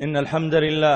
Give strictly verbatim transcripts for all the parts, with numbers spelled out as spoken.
إن الحمد لله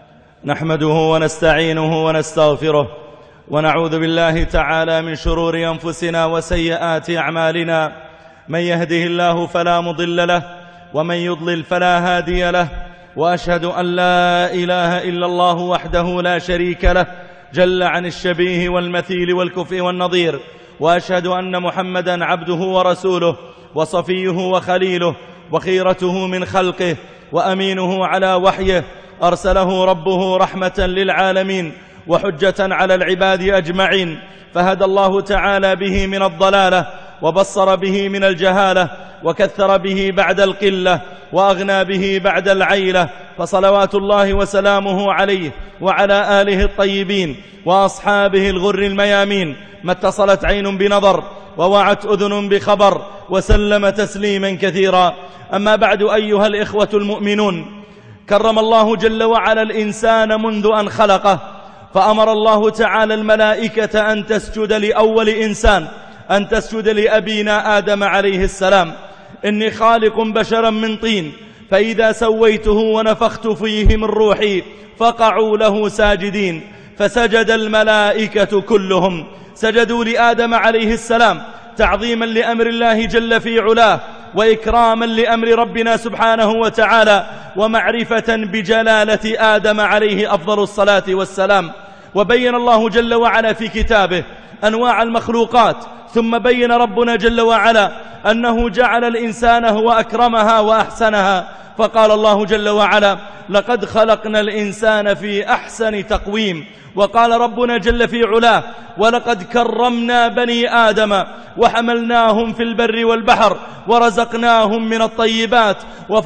نحمده ونستعينه ونستغفره ونعوذ بالله تعالى من شرور أنفسنا وسيئات أعمالنا. من يهده الله فلا مضل له ومن يضلل فلا هادي له، وأشهد أن لا إله إلا الله وحده لا شريك له جل عن الشبيه والمثيل والكفء والنظير، وأشهد أن محمدا عبده ورسوله وصفيه وخليله وخيرته من خلقه وأمينه على وحيه، أرسله ربه رحمة للعالمين وحجة على العباد أجمعين، فهدى الله تعالى به من الضلالة وبصر به من الجهالة وكثر به بعد القلة وأغنى به بعد العيلة، فصلوات الله وسلامه عليه وعلى آله الطيبين وأصحابه الغر الميامين، ما اتصلت عين بنظر ووعت أذن بخبر، وسلم تسليما كثيرا. أما بعد، أيها الإخوة المؤمنون، كرم الله جل وعلا الإنسان منذ أن خلقه، فأمر الله تعالى الملائكة أن تسجد لأول إنسان، أن تسجد لأبينا آدم عليه السلام. إني خالق بشرا من طين، فإذا سويته ونفخت فيه من روحي فقعوا له ساجدين. فسجد الملائكة كلهم، سجدوا لآدم عليه السلام تعظيما لأمر الله جل في علاه، وإكراما لأمر ربنا سبحانه وتعالى، ومعرفة بجلالة آدم عليه أفضل الصلاة والسلام. وبين الله جل وعلا في كتابه أنواع المخلوقات، ثم بين ربنا جل وعلا أنه جعل الإنسان هو أكرمها وأحسنها، فقال الله جل وعلا: لقد خلقنا الإنسان في أحسن تقويم. وقال ربنا جل في علاه: ولقد كرمنا بني آدم وحملناهم في البر والبحر ورزقناهم من الطيبات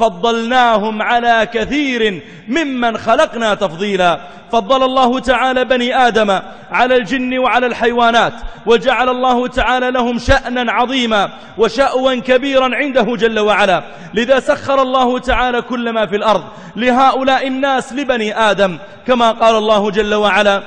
وفضلناهم على كثير ممن خلقنا تفضيلا. فضل الله تعالى بني آدم على الجن وعلى الحيوانات، وجعل الله تعالى لهم شأنا عظيما وشأوا كبيرا عنده جل وعلا، لذا سخر الله تعالى كل ما في الأرض لهؤلاء الناس لبني آدم، كما قال الله جل وعلا: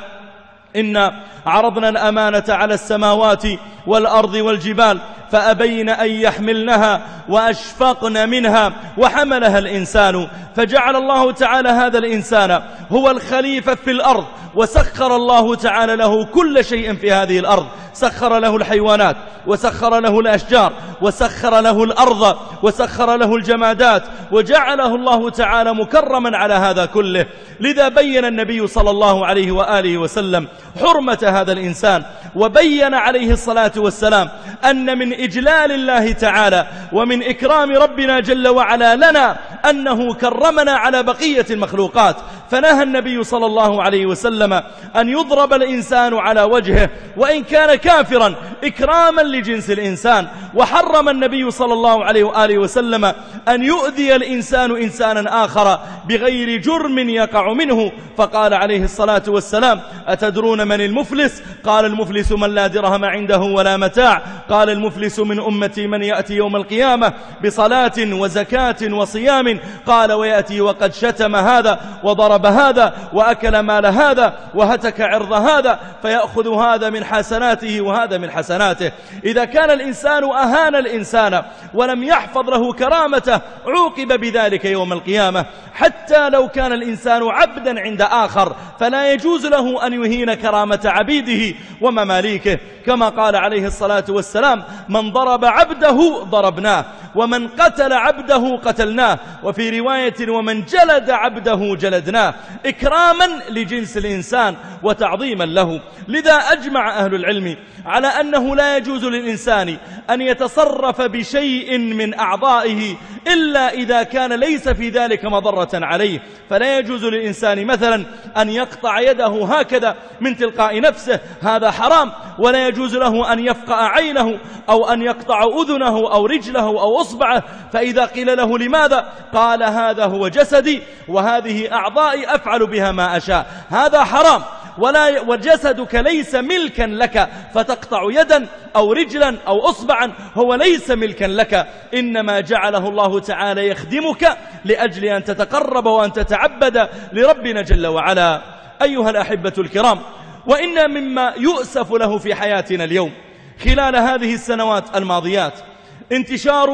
إنا عرضنا الأمانة على السماوات والأرض والجبال فأبين أن يحملنها وأشفقن منها وحملها الإنسان. فجعل الله تعالى هذا الإنسان هو الخليفة في الأرض، وسخر الله تعالى له كل شيء في هذه الأرض، سخر له الحيوانات، وسخر له الأشجار، وسخر له الأرض، وسخر له الجمادات، وجعله الله تعالى مكرما على هذا كله. لذا بين النبي صلى الله عليه وآله وسلم حرمة هذا الإنسان، وبين عليه الصلاة والسلام أن من إجلال الله تعالى ومن إكرام ربنا جل وعلا لنا أنه كرمنا على بقية المخلوقات. فنهى النبي صلى الله عليه وسلم أن يضرب الإنسان على وجهه وإن كان كافرا إكراما لجنس الإنسان، وحرم النبي صلى الله عليه وآله وسلم أن يؤذي الإنسان إنسانا آخر بغير جرم يقع منه، فقال عليه الصلاة والسلام: أتدرون من المفلس؟ قال: المفلس من لا درهم عنده ولا متاع. قال: المفلس من أمتي من يأتي يوم القيامة بصلاة وزكاة وصيام. قال: ويأتي وقد شتم هذا وضرب هذا وأكل مال هذا وهتك عرض هذا، فيأخذ هذا من حسناته وهذا من حسناته. إذا كان الإنسان أهان الإنسان ولم يحفظ له كرامته عوقب بذلك يوم القيامة. حتى لو كان الإنسان عبدا عند آخر فلا يجوز له أن يهين كرامة عبيده ومماليكه، كما قال عليه الصلاة والسلام: من ضرب عبده ضربناه، ومن قتل عبده قتلناه، وفي رواية: ومن جلد عبده جلدناه، إكراما لجنس الإنسان وتعظيما له. لذا أجمع أهل العلم على أنه لا يجوز للإنسان أن يتصرف بشيء من أعضائه إلا إذا كان ليس في ذلك مضرة عليه. فلا يجوز للإنسان مثلا أن يقطع يده هكذا من تلقاء نفسه، هذا حرام. ولا يجوز له أن يفقأ عينه أو أن يقطع أذنه أو رجله أو أصبعه، فإذا قيل له لماذا؟ قال: هذا هو جسدي وهذه أعضائي أفعل بها ما أشاء. هذا حرام. ولا وجسدك ليس ملكا لك فتقطع يدا أو رجلا أو أصبعا، هو ليس ملكا لك، إنما جعله الله تعالى يخدمك لأجل أن تتقرب وأن تتعبد لربنا جل وعلا. أيها الأحبة الكرام، وإن مما يؤسف له في حياتنا اليوم خلال هذه السنوات الماضيات انتشار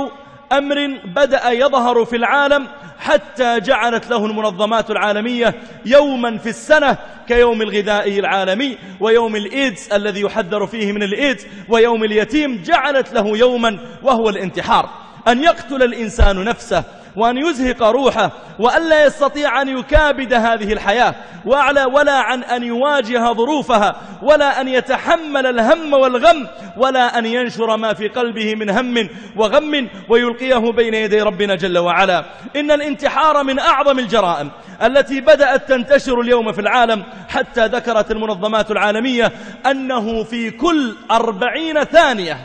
أمر بدأ يظهر في العالم حتى جعلت له المنظمات العالمية يوما في السنة كيوم الغذائي العالمي ويوم الإيدز الذي يحذر فيه من الإيدز ويوم اليتيم، جعلت له يوما وهو الانتحار، أن يقتل الإنسان نفسه وأن يزهق روحه وأن لا يستطيع أن يكابد هذه الحياة ولا عن أن يواجه ظروفها ولا أن يتحمل الهم والغم ولا أن ينشر ما في قلبه من هم وغم ويلقيه بين يدي ربنا جل وعلا. إن الانتحار من أعظم الجرائم التي بدأت تنتشر اليوم في العالم، حتى ذكرت المنظمات العالمية أنه في كل أربعين ثانية،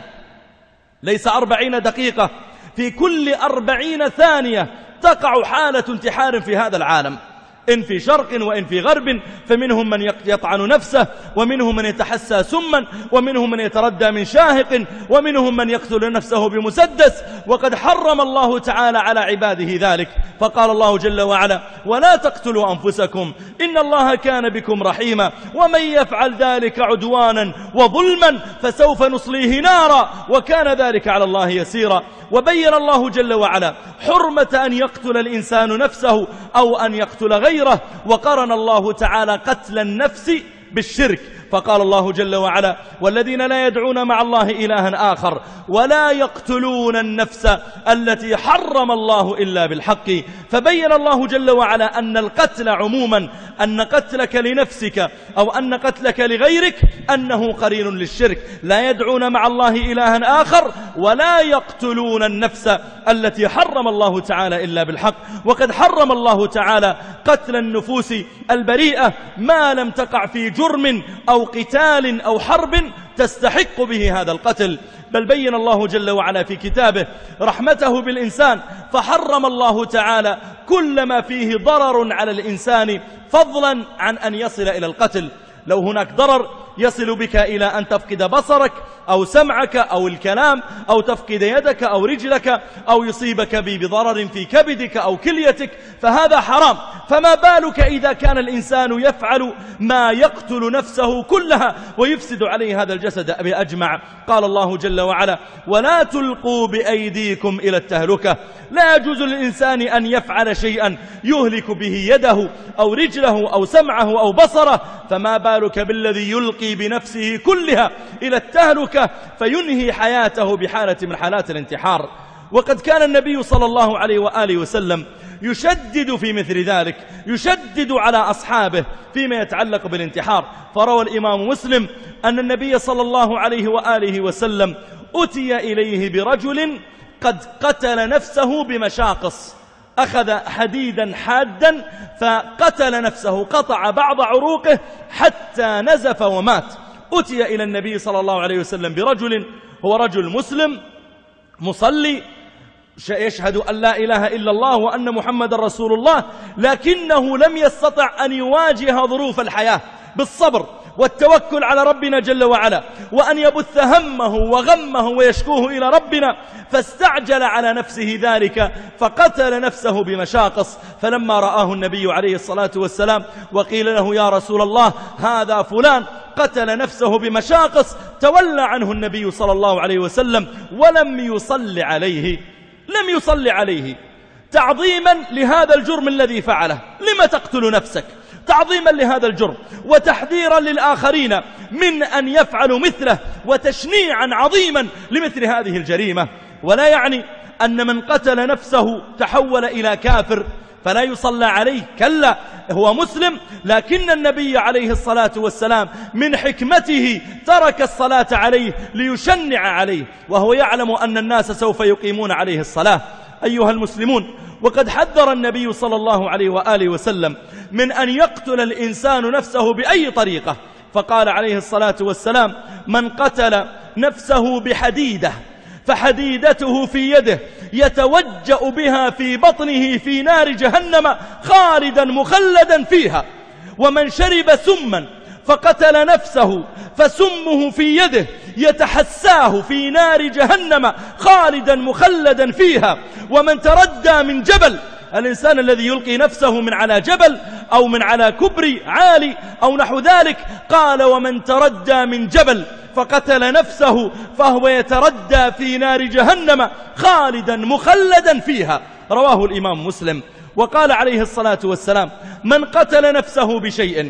ليس أربعين دقيقة، في كل أربعين ثانية تقع حالة انتحار في هذا العالم، إن في شرق وإن في غرب، فمنهم من يطعن نفسه ومنهم من يتحسى سما ومنهم من يتردى من شاهق ومنهم من يقتل نفسه بمسدس. وقد حرم الله تعالى على عباده ذلك، فقال الله جل وعلا: ولا تقتلوا أنفسكم إن الله كان بكم رحيما ومن يفعل ذلك عدوانا وظلما فسوف نصليه نارا وكان ذلك على الله يسيرا. وبين الله جل وعلا حرمة أن يقتل الإنسان نفسه أو أن يقتل غيره، وقرن الله تعالى قتل النفس بالشرك، فقال الله جل وعلا: والذين لا يدعون مع الله إلها آخر ولا يقتلون النفس التي حرم الله إلا بالحق. فبين الله جل وعلا أن القتل عموما، أن قتلك لنفسك أو أن قتلك لغيرك أنه قرين للشرك، لا يدعون مع الله إلها آخر ولا يقتلون النفس التي حرم الله تعالى إلا بالحق. وقد حرم الله تعالى قتل النفوس البريئة ما لم تقع في جرم أو قتال أو حرب تستحق به هذا القتل. بل بين الله جل وعلا في كتابه رحمته بالإنسان، فحرم الله تعالى كل ما فيه ضرر على الإنسان فضلا عن أن يصل إلى القتل. لو هناك ضرر يصل بك إلى أن تفقد بصرك أو سمعك أو الكلام أو تفقد يدك أو رجلك أو يصيبك بضرر في كبدك أو كليتك، فهذا حرام. فما بالك إذا كان الإنسان يفعل ما يقتل نفسه كلها ويفسد عليه هذا الجسد بأجمع. قال الله جل وعلا: ولا تلقوا بأيديكم إلى التهلكة. لا يجوز للإنسان أن يفعل شيئا يهلك به يده أو رجله أو سمعه أو بصره، فما بالك بالذي يلقي بنفسه كلها إلى التهلكة فينهي حياته بحالة من حالات الانتحار. وقد كان النبي صلى الله عليه وآله وسلم يشدد في مثل ذلك، يشدد على أصحابه فيما يتعلق بالانتحار. فروى الإمام مسلم أن النبي صلى الله عليه وآله وسلم أتي إليه برجل قد قتل نفسه بمشاقص، أخذ حديدا حادا فقتل نفسه، قطع بعض عروقه حتى نزف ومات. أتي إلى النبي صلى الله عليه وسلم برجل هو رجل مسلم مصلي يشهد أن لا إله إلا الله وأن محمد رسول الله، لكنه لم يستطع أن يواجه ظروف الحياة بالصبر والتوكل على ربنا جل وعلا، وأن يبث همه وغمه ويشكوه إلى ربنا، فاستعجل على نفسه ذلك فقتل نفسه بمشاقص. فلما رآه النبي عليه الصلاة والسلام وقيل له: يا رسول الله هذا فلان قتل نفسه بمشاقص، تولى عنه النبي صلى الله عليه وسلم ولم يصل عليه، لم يصل عليه تعظيما لهذا الجرم الذي فعله. لما تقتل نفسك؟ تعظيما لهذا الجرم وتحذيرا للآخرين من أن يفعلوا مثله وتشنيعا عظيما لمثل هذه الجريمة. ولا يعني أن من قتل نفسه تحول إلى كافر فلا يصلى عليه، كلا، هو مسلم، لكن النبي عليه الصلاة والسلام من حكمته ترك الصلاة عليه ليشنع عليه وهو يعلم أن الناس سوف يقيمون عليه الصلاة. أيها المسلمون، وقد حذر النبي صلى الله عليه وآله وسلم من أن يقتل الإنسان نفسه بأي طريقة، فقال عليه الصلاة والسلام: من قتل نفسه بحديدة فحديدته في يده يتوجأ بها في بطنه في نار جهنم خالدا مخلدا فيها، ومن شرب سما فقتل نفسه فسمه في يده يتحساه في نار جهنم خالدا مخلدا فيها، ومن تردى من جبل، الإنسان الذي يلقي نفسه من على جبل أو من على كبري عالي أو نحو ذلك، قال: ومن تردى من جبل فقتل نفسه فهو يتردى في نار جهنم خالدا مخلدا فيها. رواه الإمام مسلم. وقال عليه الصلاة والسلام: من قتل نفسه بشيء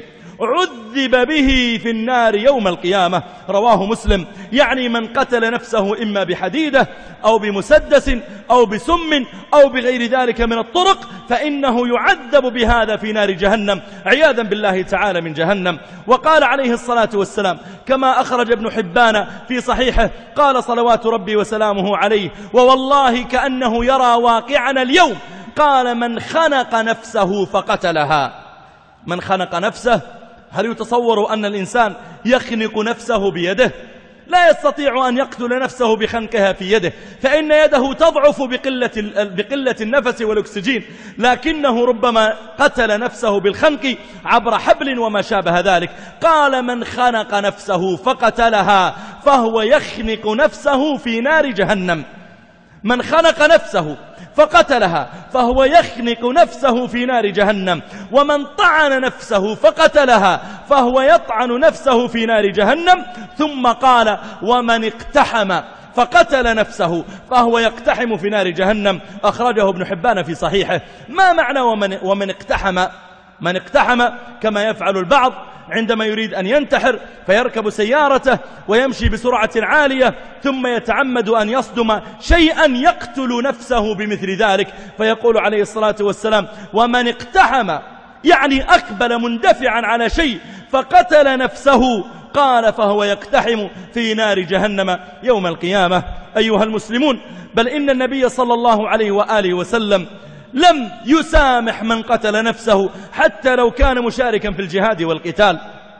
عذب به في النار يوم القيامة. رواه مسلم. يعني من قتل نفسه إما بحديدة أو بمسدس أو بسم أو بغير ذلك من الطرق فإنه يعذب بهذا في نار جهنم عياذا بالله تعالى من جهنم. وقال عليه الصلاة والسلام كما أخرج ابن حبان في صحيحه قال صلوات ربي وسلامه عليه: ووالله كأنه يرى واقعنا اليوم، قال: من خنق نفسه فقتلها. من خنق نفسه، هل يتصور أن الإنسان يخنق نفسه بيده؟ لا يستطيع أن يقتل نفسه بخنقها في يده، فإن يده تضعف بقلة, بقلة النفس والأكسجين، لكنه ربما قتل نفسه بالخنق عبر حبل وما شابه ذلك. قال: من خنق نفسه فقتلها فهو يخنق نفسه في نار جهنم. من خنق نفسه فقتلها فهو يخنق نفسه في نار جهنم. ومن طعن نفسه فقتلها فهو يطعن نفسه في نار جهنم. ثم قال: ومن اقتحم فقتل نفسه فهو يقتحم في نار جهنم. أخرجه ابن حبان في صحيحه. ما معنى ومن, ومن اقتحم؟ من اقتحم كما يفعل البعض عندما يريد أن ينتحر فيركب سيارته ويمشي بسرعة عالية ثم يتعمد أن يصدم شيئا يقتل نفسه بمثل ذلك، فيقول عليه الصلاة والسلام: ومن اقتحم، يعني أقبل مندفعا على شيء فقتل نفسه، قال: فهو يقتحم في نار جهنم يوم القيامة. أيها المسلمون، بل إن النبي صلى الله عليه وآله وسلم لم يسامح من قتل نفسه حتى لو كان مشاركا في الجهاد والقتال.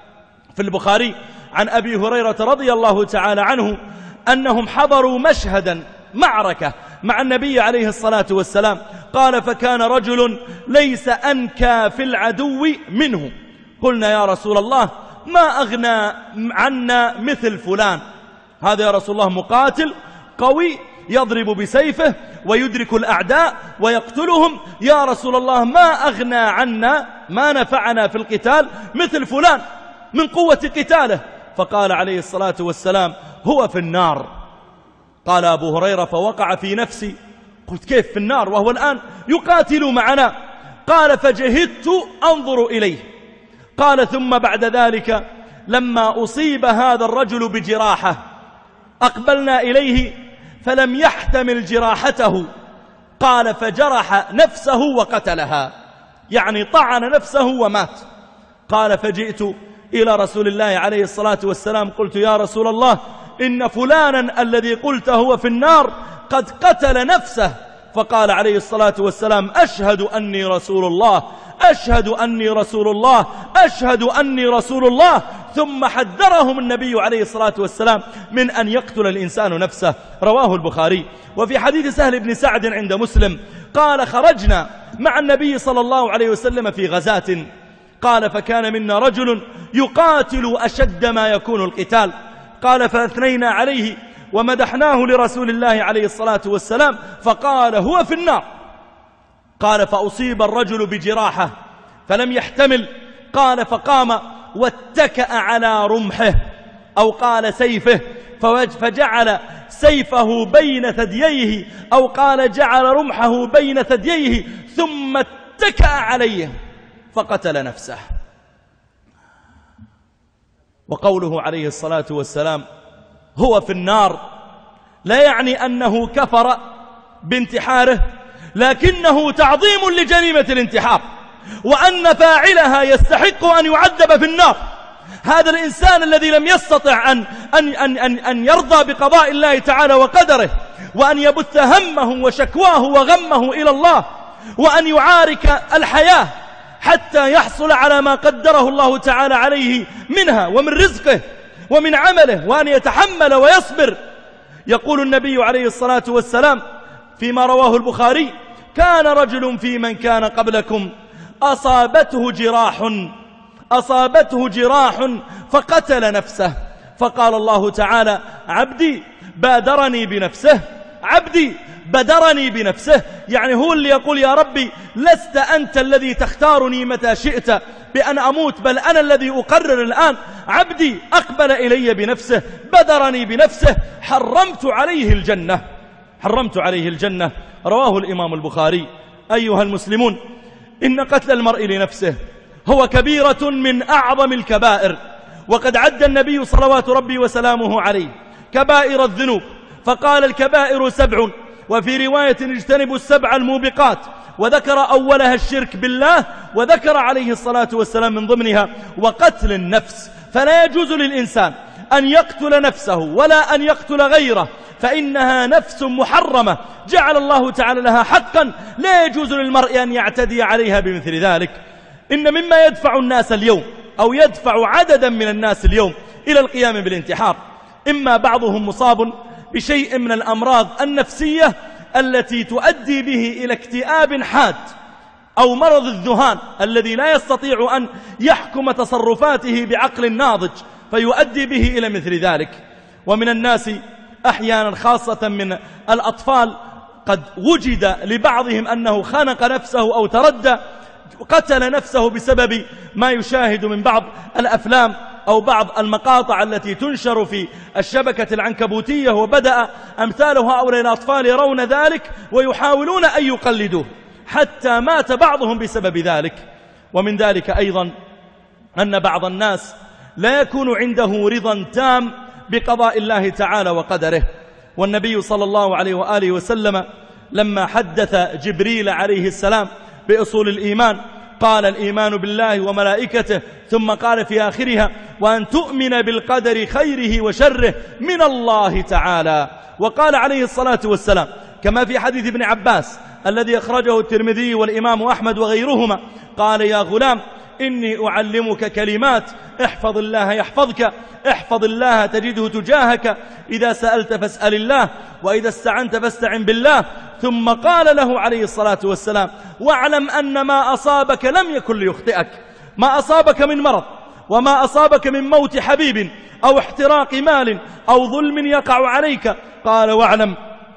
في البخاري عن أبي هريرة رضي الله تعالى عنه أنهم حضروا مشهدا معركة مع النبي عليه الصلاة والسلام. قال: فكان رجل ليس أنكى في العدو منه. قلنا: يا رسول الله، ما أغنى عنا مثل فلان؟ هذا يا رسول الله مقاتل قوي يضرب بسيفه ويدرك الأعداء ويقتلهم. يا رسول الله، ما أغنى عنا، ما نفعنا في القتال مثل فلان من قوة قتاله. فقال عليه الصلاة والسلام: هو في النار. قال أبو هريرة: فوقع في نفسي، قلت: كيف في النار وهو الآن يقاتل معنا؟ قال: فجهدت أنظر إليه. قال: ثم بعد ذلك لما أصيب هذا الرجل بجراحة أقبلنا إليه فلم يحتمل جراحته. قال: فجرح نفسه وقتلها، يعني طعن نفسه ومات. قال: فجئت إلى رسول الله عليه الصلاة والسلام قلت: يا رسول الله، إن فلانا الذي قلت هو في النار قد قتل نفسه. فقال عليه الصلاة والسلام: أشهد أني رسول الله، أشهد أني رسول الله، أشهد أني رسول الله. ثم حذرهم النبي عليه الصلاة والسلام من أن يقتل الإنسان نفسه. رواه البخاري. وفي حديث سهل بن سعد عند مسلم قال: خرجنا مع النبي صلى الله عليه وسلم في غزاة. قال: فكان منا رجل يقاتل أشد ما يكون القتال. قال: فأثنينا عليه ومدحناه لرسول الله عليه الصلاة والسلام فقال: هو في النار. قال: فأصيب الرجل بجراحة فلم يحتمل. قال: فقام واتكأ على رمحه أو قال سيفه، فجعل سيفه بين ثدييه أو قال جعل رمحه بين ثدييه ثم اتكأ عليه فقتل نفسه. وقوله عليه الصلاة والسلام: هو في النار، لا يعني أنه كفر بانتحاره، لكنه تعظيم لجريمة الانتحار، وأن فاعلها يستحق أن يعذب في النار. هذا الإنسان الذي لم يستطع أن, أن, أن, أن, أن يرضى بقضاء الله تعالى وقدره، وأن يبث همه وشكواه وغمه إلى الله، وأن يعارك الحياة حتى يحصل على ما قدره الله تعالى عليه منها ومن رزقه ومن عمله، وأن يتحمل ويصبر. يقول النبي عليه الصلاة والسلام فيما رواه البخاري: كان رجل في من كان قبلكم أصابته جراح أصابته جراح فقتل نفسه، فقال الله تعالى: عبدي بادرني بنفسه، عبدي بدرني بنفسه، يعني هو اللي يقول يا ربي لست أنت الذي تختارني متى شئت بأن أموت، بل أنا الذي أقرر الآن. عبدي أقبل إلي بنفسه، بدرني بنفسه، حرمت عليه الجنة، حرمت عليه الجنة. رواه الإمام البخاري. أيها المسلمون، إن قتل المرء لنفسه هو كبيرة من أعظم الكبائر، وقد عد النبي صلوات ربي وسلامه عليه كبائر الذنوب، فقال الكبائر سبع، وفي رواية اجتنبوا السبع الموبقات، وذكر أولها الشرك بالله، وذكر عليه الصلاة والسلام من ضمنها وقتل النفس. فلا يجوز للإنسان أن يقتل نفسه ولا أن يقتل غيره، فإنها نفس محرمة جعل الله تعالى لها حقا، لا يجوز للمرء أن يعتدي عليها بمثل ذلك. إن مما يدفع الناس اليوم أو يدفع عددا من الناس اليوم إلى القيام بالانتحار، إما بعضهم مصاب بشيء من الأمراض النفسية التي تؤدي به إلى اكتئاب حاد، أو مرض الذهان الذي لا يستطيع أن يحكم تصرفاته بعقل ناضج فيؤدي به إلى مثل ذلك. ومن الناس أحيانا خاصة من الأطفال قد وجد لبعضهم أنه خنق نفسه أو تردى قتل نفسه بسبب ما يشاهد من بعض الأفلام أو بعض المقاطع التي تنشر في الشبكة العنكبوتية، وبدأ أمثال هؤلاء الأطفال يرون ذلك ويحاولون أن يقلدوه حتى مات بعضهم بسبب ذلك. ومن ذلك أيضا أن بعض الناس لا يكون عنده رضا تام بقضاء الله تعالى وقدره. والنبي صلى الله عليه وآله وسلم لما حدث جبريل عليه السلام بأصول الإيمان قال الإيمان بالله وملائكته، ثم قال في آخرها وأن تؤمن بالقدر خيره وشره من الله تعالى. وقال عليه الصلاة والسلام كما في حديث ابن عباس الذي أخرجه الترمذي والإمام أحمد وغيرهما، قال يا غلام إني أعلمك كلمات احفظ الله يحفظك، احفظ الله تجده تجاهك، إذا سألت فاسأل الله، وإذا استعنت فاستعن بالله. ثم قال له عليه الصلاة والسلام واعلم أن ما أصابك لم يكن ليخطئك، ما أصابك من مرض وما أصابك من موت حبيب أو احتراق مال أو ظلم يقع عليك، قال واعلم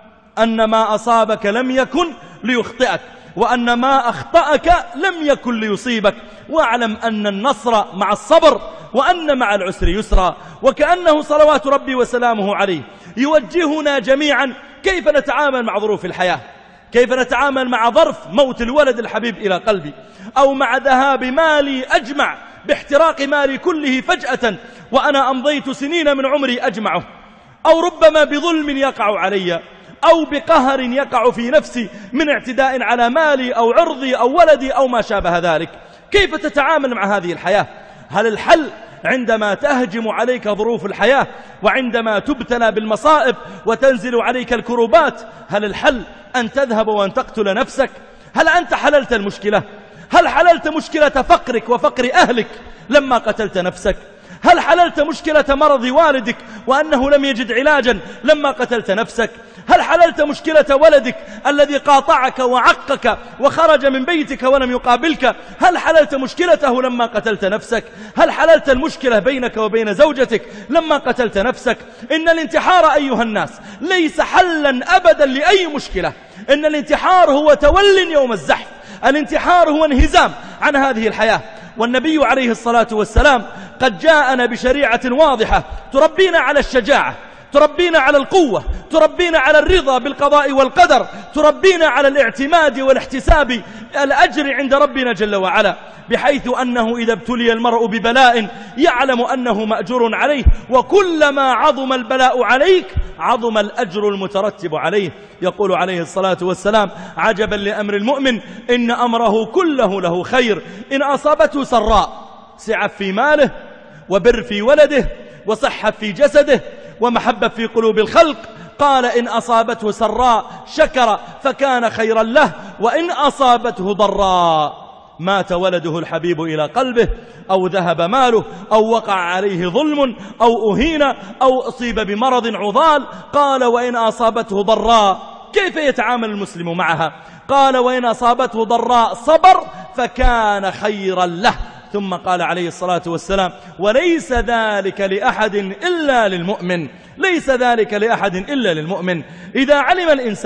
أن ما أصابك لم يكن ليخطئك، وأن ما أخطأك لم يكن ليصيبك، واعلم أن النصر مع الصبر وأن مع العسر يسرا. وكأنه صلوات ربي وسلامه عليه يوجهنا جميعا كيف نتعامل مع ظروف الحياة، كيف نتعامل مع ظرف موت الولد الحبيب إلى قلبي، أو مع ذهاب مالي أجمع باحتراق مالي كله فجأة وأنا أمضيت سنين من عمري أجمعه، أو ربما بظلم يقع علي، أو بقهر يقع في نفسي من اعتداء على مالي أو عرضي أو ولدي أو ما شابه ذلك. كيف تتعامل مع هذه الحياة؟ هل الحل عندما تهجم عليك ظروف الحياة وعندما تبتلى بالمصائب وتنزل عليك الكروبات، هل الحل أن تذهب وأن تقتل نفسك؟ هل أنت حللت المشكلة؟ هل حللت مشكلة فقرك وفقر أهلك لما قتلت نفسك؟ هل حللت مشكلة مرض والدك وأنه لم يجد علاجا لما قتلت نفسك؟ هل حللت مشكلة ولدك الذي قاطعك وعقك وخرج من بيتك ولم يقابلك؟ هل حللت مشكلته لما قتلت نفسك؟ هل حللت المشكلة بينك وبين زوجتك لما قتلت نفسك؟ إن الانتحار أيها الناس ليس حلا أبدا لأي مشكلة، إن الانتحار هو تول يوم الزحف، الانتحار هو انهزام عن هذه الحياة. والنبي عليه الصلاة والسلام قد جاءنا بشريعة واضحة تربينا على الشجاعة، تربينا على القوة، تربينا على الرضا بالقضاء والقدر، تربينا على الاعتماد والاحتساب الأجر عند ربنا جل وعلا، بحيث أنه إذا ابتلي المرء ببلاء يعلم أنه مأجور عليه، وكلما عظم البلاء عليك عظم الأجر المترتب عليه. يقول عليه الصلاة والسلام عجبا لأمر المؤمن إن أمره كله له خير، إن أصابته سراء سعة في ماله وبر في ولده وصحة في جسده ومحبة في قلوب الخلق، قال إن أصابته سراء شكر فكان خيرا له، وإن أصابته ضراء مات ولده الحبيب إلى قلبه، أو ذهب ماله، أو وقع عليه ظلم، أو أهين، أو أصيب بمرض عضال. قال وإن أصابته ضراء كيف يتعامل المسلم معها؟ قال وإن أصابته ضراء صبر فكان خيرا له. ثم قال عليه الصلاة والسلام وليس ذلك لأحد إلا للمؤمن، ليس ذلك لأحد إلا للمؤمن. إذا علم الإنسان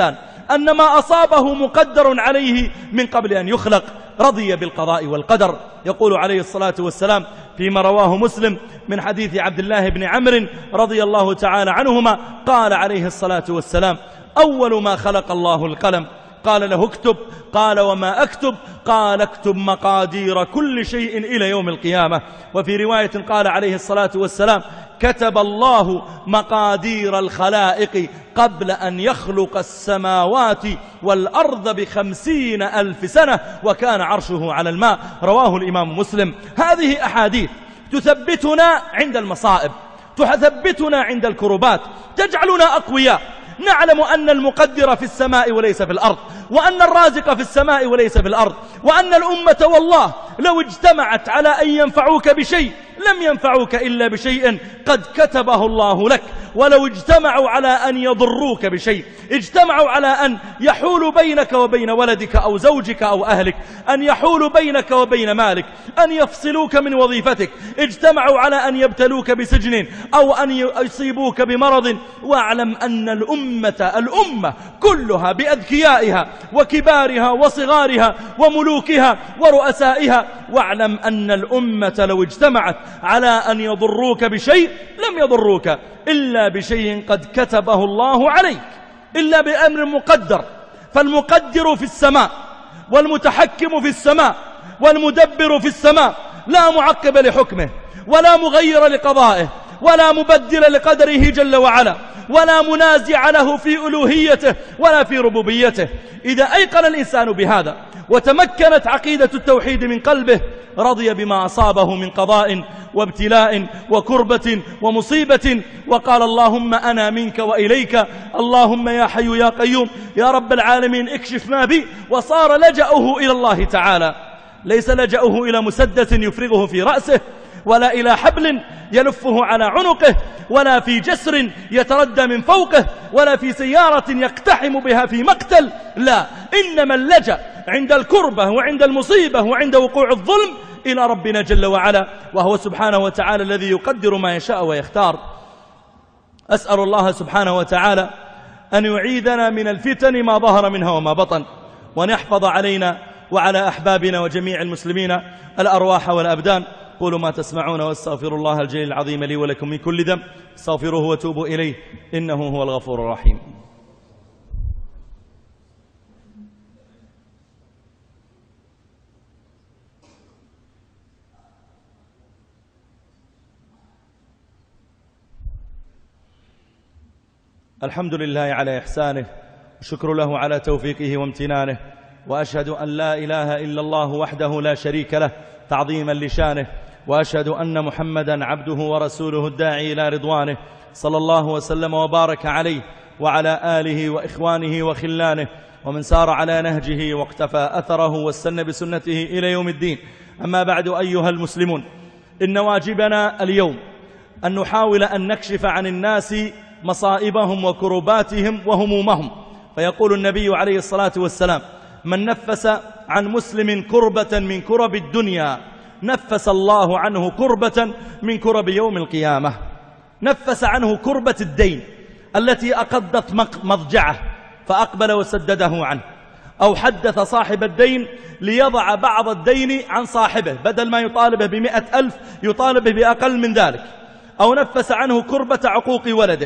أن ما أصابه مقدر عليه من قبل أن يخلق، رضي بالقضاء والقدر. يقول عليه الصلاة والسلام فيما رواه مسلم من حديث عبد الله بن عمرو رضي الله تعالى عنهما، قال عليه الصلاة والسلام: أول ما خلق الله القلم، قال له اكتب، قال وما أكتب؟ قال اكتب مقادير كل شيء إلى يوم القيامة. وفي رواية قال عليه الصلاة والسلام: كتب الله مقادير الخلائق قبل أن يخلق السماوات والأرض بخمسين ألف سنة وكان عرشه على الماء. رواه الإمام مسلم. هذه أحاديث تثبتنا عند المصائب، تثبتنا عند الكربات، تجعلنا أقوياء. نعلم أن المقدر في السماء وليس في الأرض، وأن الرازق في السماء وليس في الأرض، وأن الأمة والله لو اجتمعت على أن ينفعوك بشيء لم ينفعوك إلا بشيء قد كتبه الله لك. ولو اجتمعوا على أن يضروك بشيء، اجتمعوا على أن يحول بينك وبين ولدك أو زوجك أو أهلك، أن يحول بينك وبين مالك، أن يفصلوك من وظيفتك، اجتمعوا على أن يبتلوك بسجن أو أن يصيبوك بمرض، واعلم أن الأمة الأمة كلها بأذكيائها وكبارها وصغارها وملوكها ورؤسائها، واعلم أن الأمة لو اجتمعت على أن يضروك بشيء لم يضروك إلا بشيء قد كتبه الله عليك، إلا بأمر مقدر. فالمقدر في السماء، والمتحكم في السماء، والمدبر في السماء، لا معقب لحكمه، ولا مغير لقضائه، ولا مبدل لقدره جل وعلا، ولا منازع له في ألوهيته ولا في ربوبيته. إذا أيقن الإنسان بهذا وتمكنت عقيدة التوحيد من قلبه، رضي بما أصابه من قضاء وابتلاء وكربة ومصيبة، وقال: اللهم أنا منك وإليك، اللهم يا حي يا قيوم يا رب العالمين اكشف ما بي. وصار لجأه إلى الله تعالى، ليس لجأه إلى مسدس يفرغه في رأسه، ولا إلى حبل يلفه على عنقه، ولا في جسر يتردى من فوقه، ولا في سيارة يقتحم بها في مقتل. لا، إنما اللجأ عند الكربة وعند المصيبة وعند وقوع الظلم إلى ربنا جل وعلا، وهو سبحانه وتعالى الذي يقدر ما يشاء ويختار. أسأل الله سبحانه وتعالى أن يعيدنا من الفتن ما ظهر منها وما بطن، وأن يحفظ علينا وعلى أحبابنا وجميع المسلمين الأرواح والأبدان. قولوا ما تسمعون، واستغفر الله الجليل العظيم لي ولكم من كل ذنب، استغفروه وتوبوا إليه إنه هو الغفور الرحيم. الحمد لله على إحسانه، وشكر له على توفيقه وامتنانه، وأشهد أن لا إله إلا الله وحده لا شريك له تعظيما لشانه، وأشهد أن محمدا عبده ورسوله الداعي إلى رضوانه، صلى الله وسلم وبارك عليه وعلى آله وإخوانه وخلانه ومن سار على نهجه واقتفى أثره واستنى بسنته إلى يوم الدين. أما بعد، أيها المسلمون، إن واجبنا اليوم أن نحاول أن نكشف عن الناس مصائبهم وكرباتهم وهمومهم. فيقول النبي عليه الصلاة والسلام: من نفس عن مسلم كربة من كرب الدنيا نفس الله عنه كربة من كرب يوم القيامة. نفس عنه كربة الدين التي أقضت مضجعه فأقبل وسدده عنه، أو حدث صاحب الدين ليضع بعض الدين عن صاحبه، بدل ما يطالبه بمئة ألف يطالبه بأقل من ذلك. أو نفس عنه كربة عقوق ولده،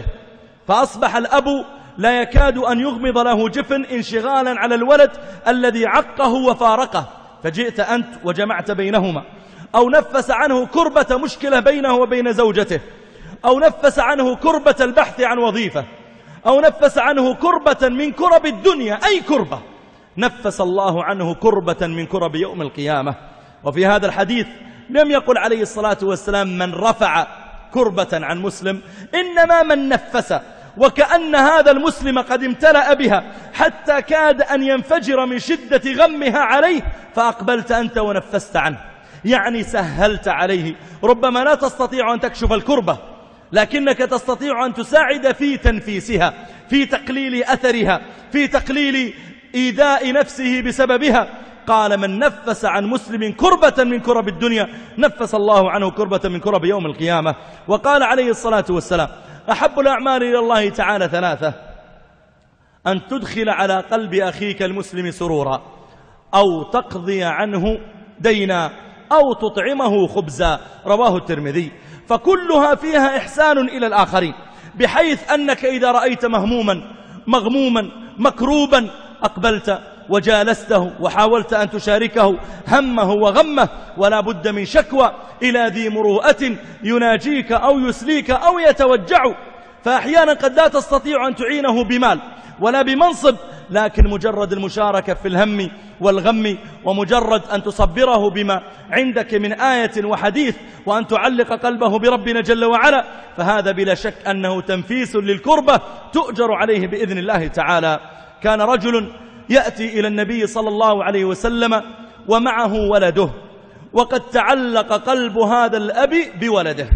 فأصبح الأب لا يكاد أن يغمض له جفن انشغالا على الولد الذي عقه وفارقه، فجئت أنت وجمعت بينهما. أو نفس عنه كربة مشكلة بينه وبين زوجته، أو نفس عنه كربة البحث عن وظيفة، أو نفس عنه كربة من كرب الدنيا، أي كربة نفس الله عنه كربة من كرب يوم القيامة. وفي هذا الحديث لم يقل عليه الصلاة والسلام من رفع كربة عن مسلم، إنما من نفس، وكأن هذا المسلم قد امتلأ بها حتى كاد أن ينفجر من شدة غمها عليه، فأقبلت أنت ونفست عنه، يعني سهلت عليه. ربما لا تستطيع أن تكشف الكربة، لكنك تستطيع أن تساعد في تنفيسها، في تقليل أثرها، في تقليل إيذاء نفسه بسببها. قال: من نفس عن مسلم كربة من كرب الدنيا نفس الله عنه كربة من كرب يوم القيامة. وقال عليه الصلاة والسلام: أحب الأعمال إلى الله تعالى ثلاثة: أن تدخل على قلب أخيك المسلم سرورا، أو تقضي عنه دينا، أو تطعمه خبزا. رواه الترمذي. فكلها فيها إحسان إلى الآخرين، بحيث أنك إذا رأيت مهموما مغموما مكروبا أقبلت وجالسته وحاولت أن تشاركه همه وغمه، ولا بد من شكوى إلى ذي مروءة يناجيك أو يسليك أو يتوجع. فأحيانا قد لا تستطيع أن تعينه بمال ولا بمنصب، لكن مجرد المشاركة في الهم والغم، ومجرد أن تصبره بما عندك من آية وحديث، وأن تعلق قلبه بربنا جل وعلا، فهذا بلا شك أنه تنفيس للكربة تؤجر عليه بإذن الله تعالى. كان رجل يأتي إلى النبي صلى الله عليه وسلم ومعه ولده، وقد تعلق قلب هذا الأب بولده،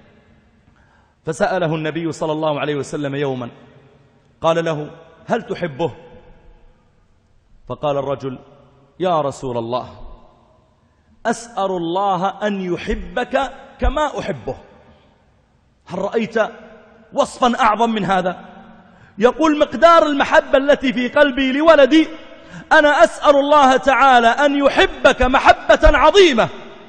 فسأله النبي صلى الله عليه وسلم يوما، قال له: هل تحبه؟ فقال الرجل: يا رسول الله، أسأل الله أن يحبك كما أحبه. هل رأيت وصفا أعظم من هذا؟ يقول: مقدار المحبة التي في قلبي لولدي، أنا أسأل الله تعالى أن يحبك محبة عظيمة.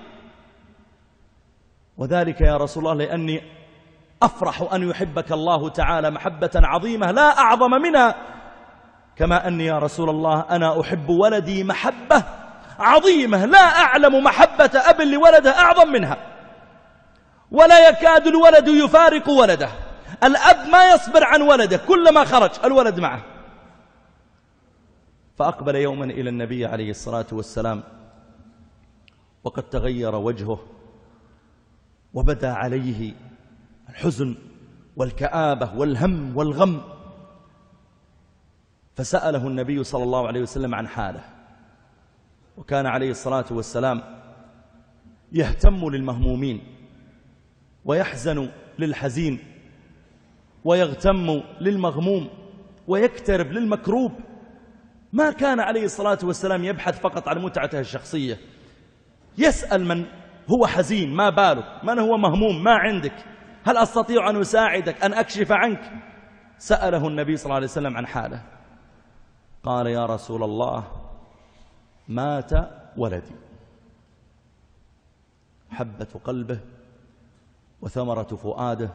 وذلك يا رسول الله لأني أفرح أن يحبك الله تعالى محبة عظيمة لا أعظم منها، كما أني يا رسول الله أنا أحب ولدي محبة عظيمة لا أعلم محبة أب لولده أعظم منها، ولا يكاد الولد يفارق ولده. الأب ما يصبر عن ولده، كلما خرج الولد معه. فأقبل يوما إلى النبي عليه الصلاة والسلام وقد تغير وجهه وبدا عليه الحزن والكآبة والهم والغم، فسأله النبي صلى الله عليه وسلم عن حاله. وكان عليه الصلاة والسلام يهتم للمهمومين ويحزن للحزين ويغتم للمغموم ويكترب للمكروب. ما كان عليه الصلاة والسلام يبحث فقط عن متعته الشخصية، يسأل من هو حزين، ما بالك، من هو مهموم، ما عندك، هل أستطيع أن أساعدك، أن أكشف عنك؟ سأله النبي صلى الله عليه وسلم عن حاله، قال: يا رسول الله، مات ولدي. حبة قلبه وثمرة فؤاده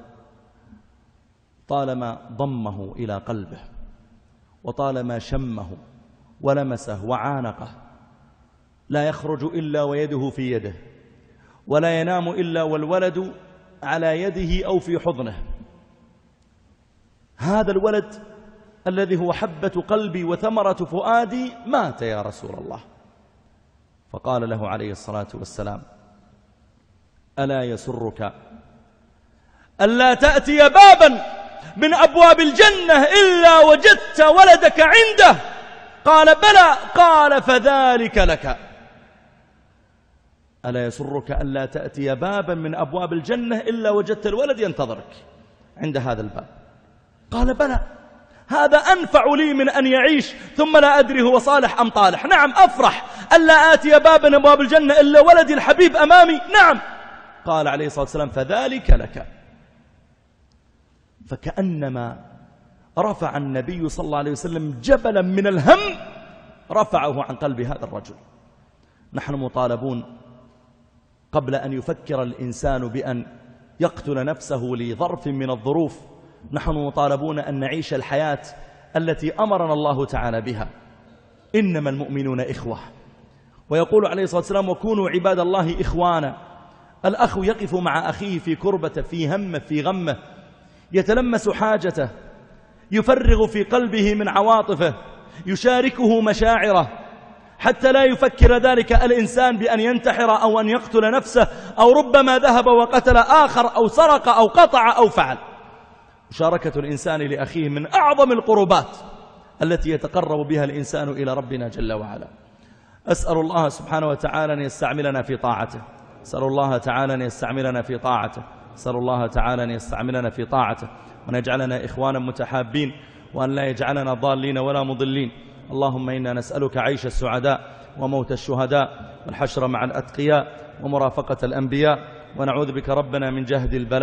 طالما ضمه إلى قلبه، وطالما شمه ولمسه وعانقه، لا يخرج إلا ويده في يده، ولا ينام إلا والولد على يده أو في حضنه. هذا الولد الذي هو حبة قلبي وثمرة فؤادي مات يا رسول الله. فقال له عليه الصلاة والسلام: ألا يسرك ألا تأتي بابا من أبواب الجنة إلا وجدت ولدك عنده؟ قال: بلى. قال: فذلك لك. ألا يسرك ألا تأتي بابا من أبواب الجنة إلا وجدت الولد ينتظرك عند هذا الباب؟ قال: بلى، هذا أنفع لي من أن يعيش ثم لا أدري هو صالح أم طالح. نعم، أفرح ألا آتي بابا من أبواب الجنة إلا ولدي الحبيب أمامي. نعم. قال عليه الصلاة والسلام: فذلك لك. فكأنما رفع النبي صلى الله عليه وسلم جبلا من الهم، رفعه عن قلب هذا الرجل. نحن مطالبون قبل أن يفكر الإنسان بأن يقتل نفسه لظرف من الظروف، نحن مطالبون أن نعيش الحياة التي أمرنا الله تعالى بها. إنما المؤمنون إخوة، ويقول عليه الصلاة والسلام: وكونوا عباد الله إخوانا. الأخ يقف مع أخيه في كربته، في همه، في غمه، يتلمس حاجته، يفرغ في قلبه من عواطفه، يشاركه مشاعره، حتى لا يفكر ذلك الإنسان بأن ينتحر أو أن يقتل نفسه، أو ربما ذهب وقتل آخر أو سرق أو قطع أو فعل. مشاركة الإنسان لأخيه من أعظم القربات التي يتقرب بها الإنسان إلى ربنا جل وعلا. أسأل الله سبحانه وتعالى أن يستعملنا في طاعته، أسأل الله تعالى أن يستعملنا في طاعته، أسأل الله تعالى أن يستعملنا في طاعته، وأن يجعلنا إخوانا متحابين، وأن لا يجعلنا ضالين ولا مضلين. اللهم إنا نسألك عيش السعداء وموت الشهداء والحشر مع الأتقياء ومرافقة الأنبياء، ونعوذ بك ربنا من جهد البلاء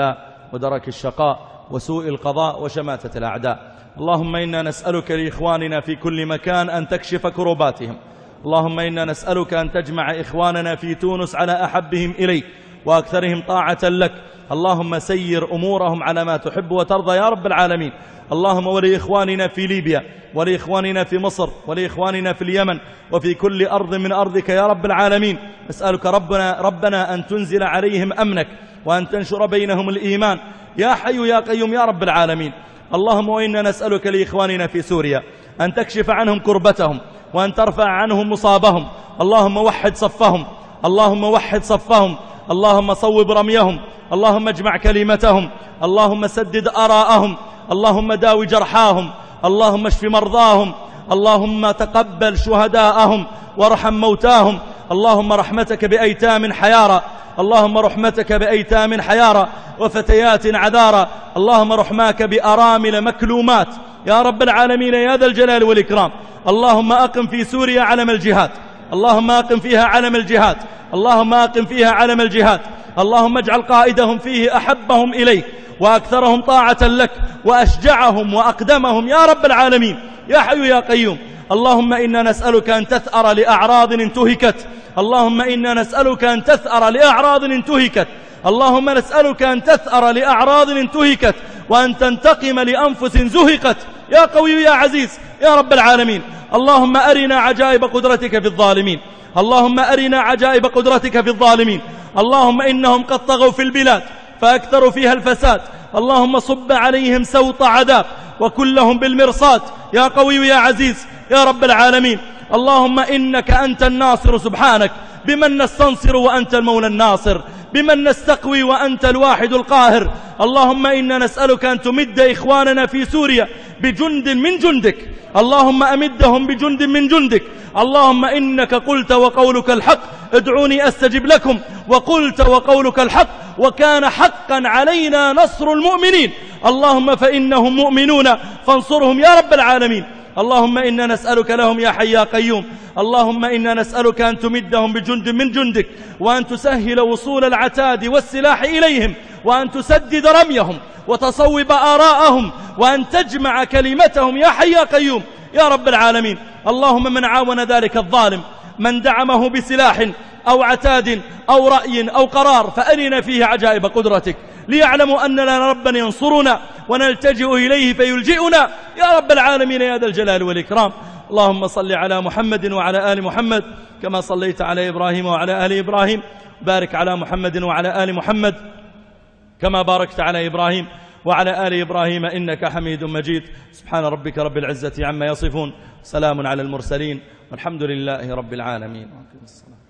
ودرك الشقاء وسوء القضاء وشماتة الأعداء. اللهم إنا نسألك لإخواننا في كل مكان أن تكشف كرباتهم. اللهم إنا نسألك أن تجمع إخواننا في تونس على أحبهم إليك وأكثرهم طاعة لك. اللهم سير أمورهم على ما تحب وترضى يا رب العالمين. اللهم ولإخواننا في ليبيا ولإخواننا في مصر ولإخواننا في اليمن وفي كل أرض من أرضك يا رب العالمين، نسألك ربنا, ربنا أن تنزل عليهم أمنك وأن تنشر بينهم الإيمان يا حي يا قيوم يا رب العالمين. اللهم وإنا نسألك لإخواننا في سوريا أن تكشف عنهم كربتهم وأن ترفع عنهم مصابهم. اللهم وحد صفهم، اللهم وحد صفهم، اللهم صوب رميهم، اللهم اجمع كلمتهم، اللهم سدد آراءهم، اللهم داوي جرحاهم، اللهم اشف مرضاهم، اللهم تقبل شهداءهم وارحم موتاهم. اللهم رحمتك بأيتام حيارى، اللهم رحمتك بأيتام حيارى وفتيات عذارى، اللهم رحماك بأرامل مكلومات يا رب العالمين يا ذا الجلال والإكرام. اللهم أقم في سوريا علم الجهاد، اللهم أقم فيها علم الجهاد، اللهم أقم فيها علم الجهاد. اللهم اجعل قائدهم فيه أحبهم إليك وأكثرهم طاعة لك وأشجعهم وأقدمهم يا رب العالمين يا حي يا قيوم. اللهم إنا نسألك أن تثأر لأعراض انتهكت، اللهم إنا نسألك أن تثأر لأعراض انتهكت، اللهم نسألك أن تثأر لأعراض انتهكت وأن تنتقم لأنفس زهقت يا قوي يا عزيز يا رب العالمين. اللهم أرنا عجائب قدرتك في الظالمين، اللهم أرنا عجائب قدرتك في الظالمين. اللهم إنهم قد طغوا في البلاد فأكثروا فيها الفساد، اللهم صب عليهم سوط عذاب وكلهم بالمرصاد يا قوي يا عزيز يا رب العالمين. اللهم إنك أنت الناصر سبحانك، بمن نستنصر وأنت المولى الناصر، بمن نستقوي وأنت الواحد القاهر. اللهم إنا نسألك أن تمد إخواننا في سوريا بجند من جندك، اللهم أمدهم بجند من جندك. اللهم إنك قلت وقولك الحق ادعوني أستجب لكم، وقلت وقولك الحق وكان حقا علينا نصر المؤمنين. اللهم فإنهم مؤمنون فانصرهم يا رب العالمين. اللهم إنا نسألك لهم يا حي يا قيوم. اللهم إنا نسألك أن تمدهم بجند من جندك وأن تسهل وصول العتاد والسلاح إليهم وأن تسدد رميهم وتصوب آراءهم وأن تجمع كلمتهم يا حي يا قيوم يا رب العالمين. اللهم من عاون ذلك الظالم، من دعمه بسلاح أو عتاد أو رأي أو قرار، فأرنا فيه عجائب قدرتك ليعلموا أن لنا ربا ينصرنا ونلتجئ إليه فيلجئنا يا رب العالمين يا ذا الجلال والإكرام. اللهم صل على محمد وعلى آل محمد كما صليت على إبراهيم وعلى آل إبراهيم، بارك على محمد وعلى آل محمد كما باركت على إبراهيم وعلى آل إبراهيم إنك حميد مجيد. سبحان ربك رب العزة عما يصفون، سلام على المرسلين والحمد لله رب العالمين.